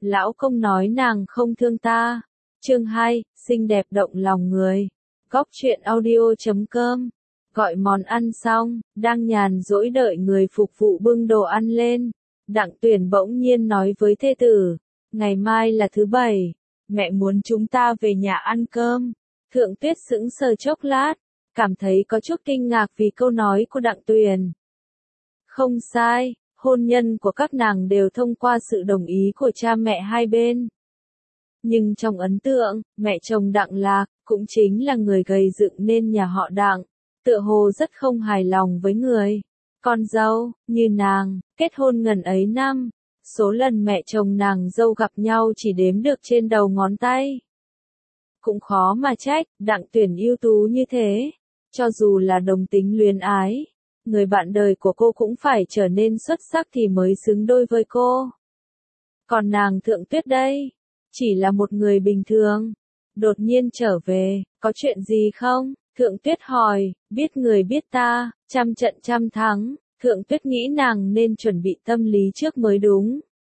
Lão công nói nàng không thương ta. Chương 2, xinh đẹp động lòng người. Góc truyện audio.com. Gọi món ăn xong, đang nhàn rỗi đợi người phục vụ bưng đồ ăn lên. Đặng Tuyển bỗng nhiên nói với thê tử, ngày mai là thứ Bảy, mẹ muốn chúng ta về nhà ăn cơm. Thượng Tuyết sững sờ chốc lát, cảm thấy có chút kinh ngạc vì câu nói của Đặng Tuyển. Không sai, hôn nhân của các nàng đều thông qua sự đồng ý của cha mẹ hai bên. Nhưng trong ấn tượng, mẹ chồng Đặng Lạc, cũng chính là người gây dựng nên nhà họ Đặng, tựa hồ rất không hài lòng với người con dâu, như nàng, kết hôn ngần ấy năm, số lần mẹ chồng nàng dâu gặp nhau chỉ đếm được trên đầu ngón tay. Cũng khó mà trách, Đặng Tuyển ưu tú như thế, cho dù là đồng tính luyến ái, người bạn đời của cô cũng phải trở nên xuất sắc thì mới xứng đôi với cô. Còn nàng Thượng Tuyết đây, chỉ là một người bình thường, đột nhiên trở về, có chuyện gì không? Thượng Tuyết hỏi, biết người biết ta, trăm trận trăm thắng, Thượng Tuyết nghĩ nàng nên chuẩn bị tâm lý trước mới đúng.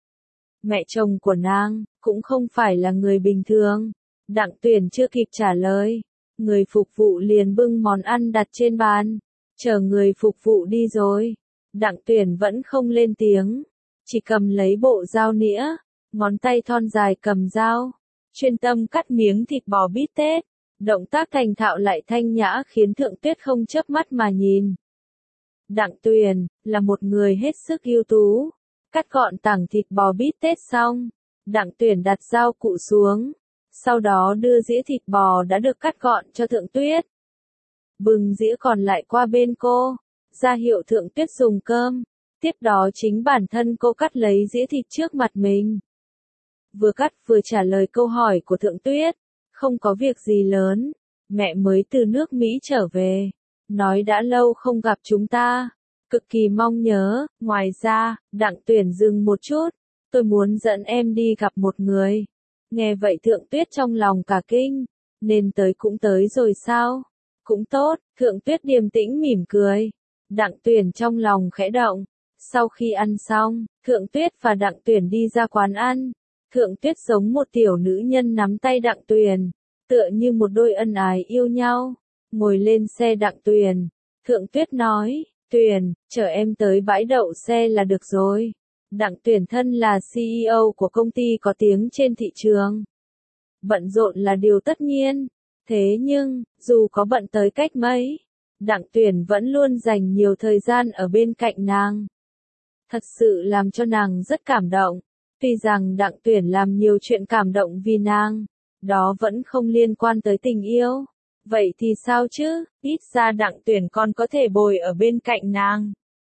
Mẹ chồng của nàng, cũng không phải là người bình thường. Đặng Tuyển chưa kịp trả lời, người phục vụ liền bưng món ăn đặt trên bàn, chờ người phục vụ đi rồi. Đặng Tuyển vẫn không lên tiếng, chỉ cầm lấy bộ dao nĩa, ngón tay thon dài cầm dao, chuyên tâm cắt miếng thịt bò bít tết. Động tác thành thạo lại thanh nhã khiến Thượng Tuyết không chớp mắt mà nhìn. Đặng Tuyển, là một người hết sức ưu tú. Cắt gọn tảng thịt bò bít tết xong, Đặng Tuyển đặt dao cụ xuống, sau đó đưa dĩa thịt bò đã được cắt gọn cho Thượng Tuyết. Bưng dĩa còn lại qua bên cô, ra hiệu Thượng Tuyết dùng cơm, tiếp đó chính bản thân cô cắt lấy dĩa thịt trước mặt mình. Vừa cắt vừa trả lời câu hỏi của Thượng Tuyết. Không có việc gì lớn, mẹ mới từ nước Mỹ trở về, nói đã lâu không gặp chúng ta, cực kỳ mong nhớ. Ngoài ra, Đặng Tuyển dừng một chút, tôi muốn dẫn em đi gặp một người. Nghe vậy Thượng Tuyết trong lòng cả kinh, nên tới cũng tới rồi sao? Cũng tốt, Thượng Tuyết điềm tĩnh mỉm cười. Đặng Tuyển trong lòng khẽ động. Sau khi ăn xong, Thượng Tuyết và Đặng Tuyển đi ra quán ăn. Thượng Tuyết giống một tiểu nữ nhân nắm tay Đặng Tuyển, tựa như một đôi ân ái yêu nhau. Ngồi lên xe Đặng Tuyển, Thượng Tuyết nói, Tuyển, chở em tới bãi đậu xe là được rồi. Đặng Tuyển thân là CEO của công ty có tiếng trên thị trường. Bận rộn là điều tất nhiên, thế nhưng, dù có bận tới cách mấy, Đặng Tuyển vẫn luôn dành nhiều thời gian ở bên cạnh nàng. Thật sự làm cho nàng rất cảm động. Tuy rằng Đặng Tuyển làm nhiều chuyện cảm động vì nàng, đó vẫn không liên quan tới tình yêu. Vậy thì sao chứ, ít ra Đặng Tuyển còn có thể bồi ở bên cạnh nàng.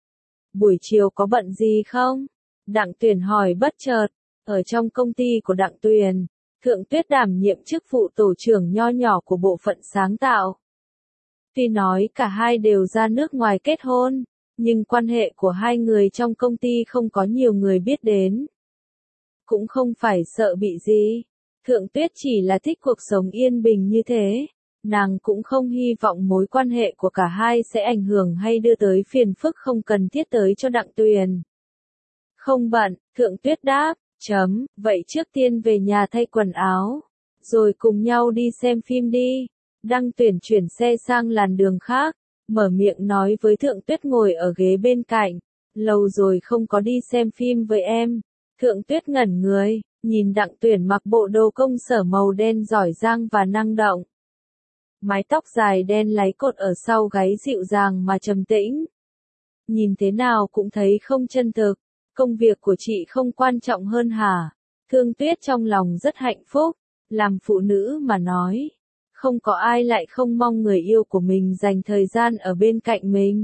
Buổi chiều có bận gì không? Đặng Tuyển hỏi bất chợt. Ở trong công ty của Đặng Tuyển, Thượng Tuyết đảm nhiệm chức vụ tổ trưởng nho nhỏ của bộ phận sáng tạo. Tuy nói cả hai đều ra nước ngoài kết hôn, nhưng quan hệ của hai người trong công ty không có nhiều người biết đến. Cũng không phải sợ bị gì. Thượng Tuyết chỉ là thích cuộc sống yên bình như thế. Nàng cũng không hy vọng mối quan hệ của cả hai sẽ ảnh hưởng hay đưa tới phiền phức không cần thiết tới cho Đặng Tuyển. Không bận, Thượng Tuyết đáp, vậy trước tiên về nhà thay quần áo, rồi cùng nhau đi xem phim đi. Đặng Tuyển chuyển xe sang làn đường khác, mở miệng nói với Thượng Tuyết ngồi ở ghế bên cạnh, lâu rồi không có đi xem phim với em. Thượng Tuyết ngẩn người, nhìn Đặng Tuyển mặc bộ đồ công sở màu đen giỏi giang và năng động. Mái tóc dài đen láy cột ở sau gáy dịu dàng mà trầm tĩnh. Nhìn thế nào cũng thấy không chân thực, công việc của chị không quan trọng hơn hả? Thượng Tuyết trong lòng rất hạnh phúc, làm phụ nữ mà nói. Không có ai lại không mong người yêu của mình dành thời gian ở bên cạnh mình.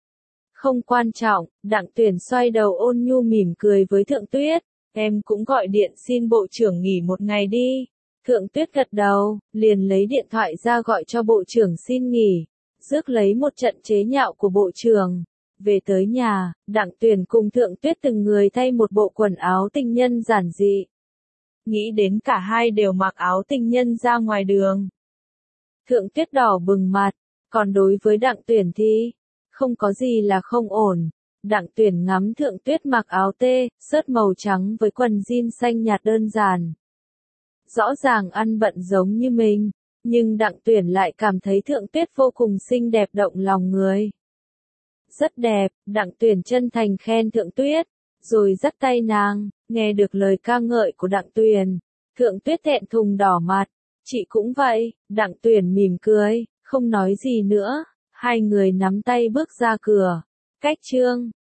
Không quan trọng, Đặng Tuyển xoay đầu ôn nhu mỉm cười với Thượng Tuyết, em cũng gọi điện xin bộ trưởng nghỉ một ngày đi. Thượng Tuyết gật đầu, liền lấy điện thoại ra gọi cho bộ trưởng xin nghỉ, rước lấy một trận chế nhạo của bộ trưởng. Về tới nhà, Đặng Tuyển cùng Thượng Tuyết từng người thay một bộ quần áo tình nhân giản dị. Nghĩ đến cả hai đều mặc áo tình nhân ra ngoài đường. Thượng Tuyết đỏ bừng mặt, còn đối với Đặng Tuyển thì không có gì là không ổn. Đặng Tuyển ngắm Thượng Tuyết mặc áo tê, sớt màu trắng với quần jean xanh nhạt đơn giản. Rõ ràng ăn bận giống như mình, nhưng Đặng Tuyển lại cảm thấy Thượng Tuyết vô cùng xinh đẹp động lòng người. Rất đẹp, Đặng Tuyển chân thành khen Thượng Tuyết, rồi dắt tay nàng, nghe được lời ca ngợi của Đặng Tuyển. Thượng Tuyết thẹn thùng đỏ mặt, chị cũng vậy, Đặng Tuyển mỉm cười, không nói gì nữa, hai người nắm tay bước ra cửa. Cách chương